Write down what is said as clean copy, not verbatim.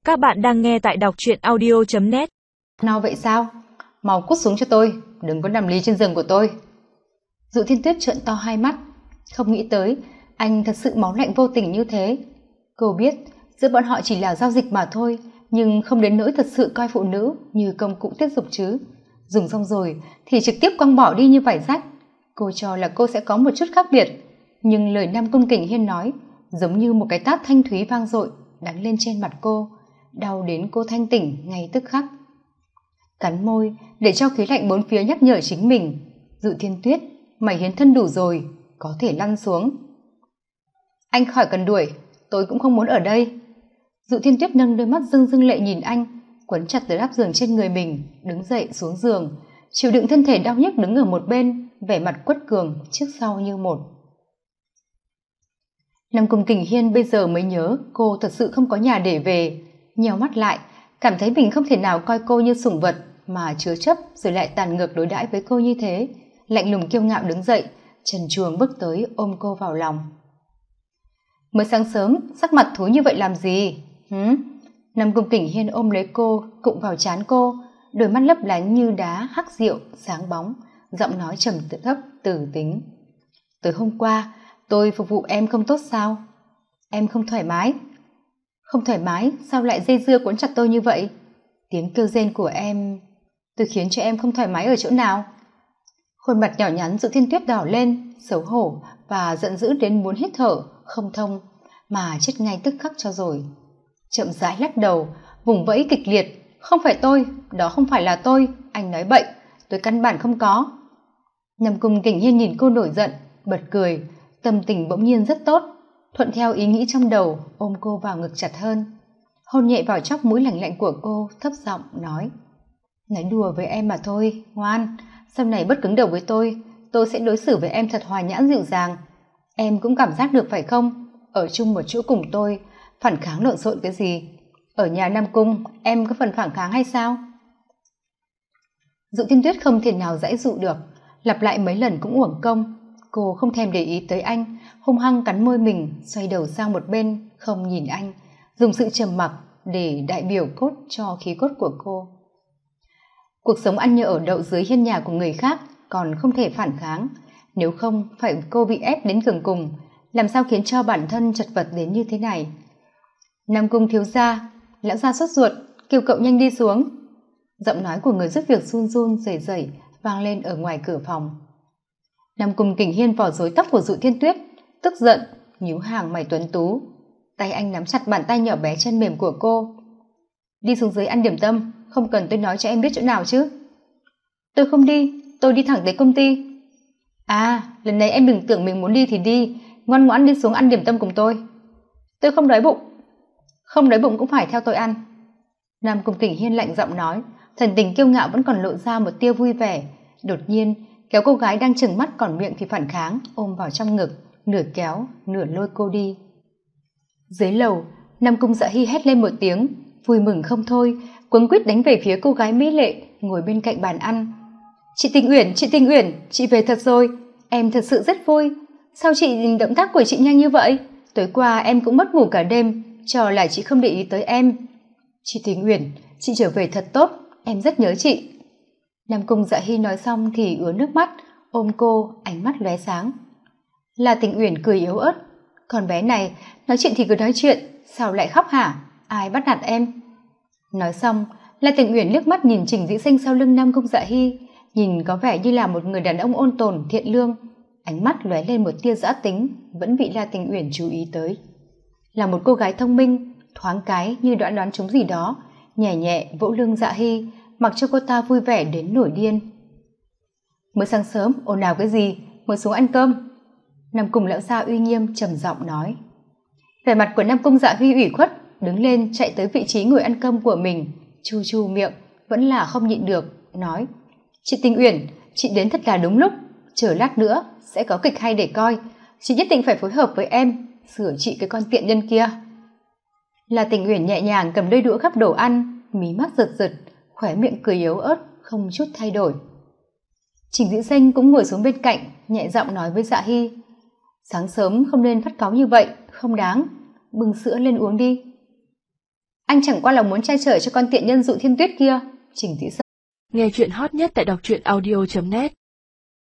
Các bạn đang nghe tại đọc truyện audio.net. Nào vậy sao? Mau cút xuống cho tôi, đừng có nằm lì trên giường của tôi. Dụ Thiên Tuyết trợn to hai mắt, không nghĩ tới anh thật sự máu lạnh vô tình như thế. Cô biết giữa bọn họ chỉ là giao dịch mà thôi, nhưng không đến nỗi thật sự coi phụ nữ như công cụ tiết dục chứ. Dùng xong rồi thì trực tiếp quăng bỏ đi như vải rách. Cô cho là cô sẽ có một chút khác biệt, nhưng lời Nam Cung Kình Hiên nói giống như một cái tát thanh thúy vang dội đánh lên trên mặt cô, đau đến cô thanh tỉnh ngay tức khắc. Cắn môi để cho khí lạnh bốn phía nhắc nhở chính mình. Dụ Thiên Tuyết, mày hiến thân đủ rồi, có thể lăn xuống. Anh khỏi cần đuổi, tôi cũng không muốn ở đây. Dụ Thiên Tuyết nâng đôi mắt rưng rưng lệ nhìn anh, quấn chặt tới đắp giường trên người mình, đứng dậy xuống giường, chịu đựng thân thể đau nhức đứng ở một bên, vẻ mặt quất cường trước sau như một. Nam Cung Kình Hiên bây giờ mới nhớ cô thật sự không có nhà để về, nheo mắt lại, cảm thấy mình không thể nào coi cô như sủng vật mà chứa chấp rồi lại tàn ngược đối đãi với cô như thế, lạnh lùng kiêu ngạo đứng dậy, trần truồng bước tới ôm cô vào lòng. Mới sáng sớm sắc mặt thối như vậy làm gì? Nam Cung Kình Hiên ôm lấy cô, cụng vào trán cô, đôi mắt lấp lánh như đá hắc rượu sáng bóng, giọng nói trầm thấp từ tính. Từ hôm qua tôi phục vụ em không tốt sao? Em không thoải mái? Không thoải mái sao lại dây dưa cuốn chặt tôi như vậy? Tiếng kêu rên của em, tôi khiến cho em không thoải mái ở chỗ nào? Khuôn mặt nhỏ nhắn Dụ Thiên Tuyết đỏ lên, xấu hổ và giận dữ đến muốn hít thở không thông, mà chết ngay tức khắc cho rồi. Chậm rãi lắc đầu, vùng vẫy kịch liệt. Không phải tôi, đó không phải là tôi, anh nói bậy, tôi căn bản không có. Nam Cung Kình Hiên nhìn cô nổi giận, bật cười, tâm tình bỗng nhiên rất tốt, thuận theo ý nghĩ trong đầu, ôm cô vào ngực chặt hơn, hôn nhẹ vào chóp mũi lạnh lạnh của cô, thấp giọng nói đùa với em mà thôi, ngoan, sau này bất cứng đầu với tôi sẽ đối xử với em thật hòa nhã dịu dàng. Em cũng cảm giác được phải không? Ở chung một chỗ cùng tôi, phản kháng lộn xộn cái gì? Ở nhà Nam Cung, em có phần phản kháng hay sao? Dụ Thiên Tuyết không thể nào giãy dụ được, lặp lại mấy lần cũng uổng công. Cô không thèm để ý tới anh, hung hăng cắn môi mình, xoay đầu sang một bên, không nhìn anh, dùng sự trầm mặc để đại biểu cốt cho khí cốt của cô. Cuộc sống ăn nhờ ở đậu dưới hiên nhà của người khác còn không thể phản kháng, nếu không phải cô bị ép đến đường cùng, làm sao khiến cho bản thân chật vật đến như thế này? Nam Cung thiếu gia, lão gia sốt ruột, kêu cậu nhanh đi xuống. Giọng nói của người giúp việc run run rẩy rẩy vang lên ở ngoài cửa phòng. Nam Cung Kình Hiên vò rối tóc của Dụ Thiên Tuyết, tức giận nhíu hàng mày tuấn tú, tay anh nắm chặt bàn tay nhỏ bé chân mềm của cô. Đi xuống dưới ăn điểm tâm, không cần tôi nói cho em biết chỗ nào chứ. Tôi không đi, tôi đi thẳng tới công ty. À, lần này em đừng tưởng mình muốn đi thì đi, ngoan ngoãn đi xuống ăn điểm tâm cùng tôi. Tôi không đói bụng. Không đói bụng cũng phải theo tôi ăn. Nam Cung Kình Hiên lạnh giọng nói, thần tình kiêu ngạo vẫn còn lộ ra một tia vui vẻ, đột nhiên kéo cô gái đang trừng mắt còn miệng thì phản kháng, ôm vào trong ngực, nửa kéo nửa lôi cô đi. Dưới lầu, Nam Cung Dạ Hy hét lên một tiếng, vui mừng không thôi, quấn quýt đánh về phía cô gái mỹ lệ ngồi bên cạnh bàn ăn. Chị Tình Uyển, chị về thật rồi, em thật sự rất vui. Sao chị động tác của chị nhanh như vậy? Tối qua em cũng mất ngủ cả đêm, cho là chị không để ý tới em. Chị Tình Uyển, chị trở về thật tốt, em rất nhớ chị. Nam Cung Dạ Hy nói xong thì ứa nước mắt, ôm cô, ánh mắt lóe sáng. La Tình Uyển cười yếu ớt, con bé này nói chuyện thì cứ nói chuyện, sao lại khóc hả? Ai bắt nạt em? Nói xong, La Tình Uyển liếc mắt nhìn Trình Dĩ Sinh sau lưng Nam Cung Dạ Hy, nhìn có vẻ như là một người đàn ông ôn tồn thiện lương, ánh mắt lóe lên một tia dã tính, vẫn bị La Tình Uyển chú ý tới. Là một cô gái thông minh, thoáng cái như đã đoán trúng gì đó, nhẹ nhẹ vỗ lưng Dạ Hy, mặc cho cô ta vui vẻ đến nổi điên. Mới sáng sớm ồn ào cái gì, ngồi xuống ăn cơm. Nam Cung lão gia uy nghiêm trầm giọng nói. Vẻ mặt của Nam Cung Dạ Huy ủy khuất, đứng lên chạy tới vị trí ngồi ăn cơm của mình, chu chu miệng, vẫn là không nhịn được, nói: Chị Tình Uyển, chị đến thật là đúng lúc, chờ lát nữa sẽ có kịch hay để coi, chị nhất định phải phối hợp với em, sửa trị cái con tiện nhân kia. Là Tình Uyển nhẹ nhàng cầm đôi đũa gắp đồ ăn, mí mắt giật giật, khóe miệng cười yếu ớt, không chút thay đổi. Trình Dĩ Sinh cũng ngồi xuống bên cạnh, nhẹ giọng nói với Dạ Hy: Sáng sớm không nên phát cáu như vậy, không đáng, bưng sữa lên uống đi. Anh chẳng qua là muốn che chở cho con tiện nhân Dụ Thiên Tuyết kia. Trình Thị Sâm. Nghe chuyện hot nhất tại đọc truyện audio.net.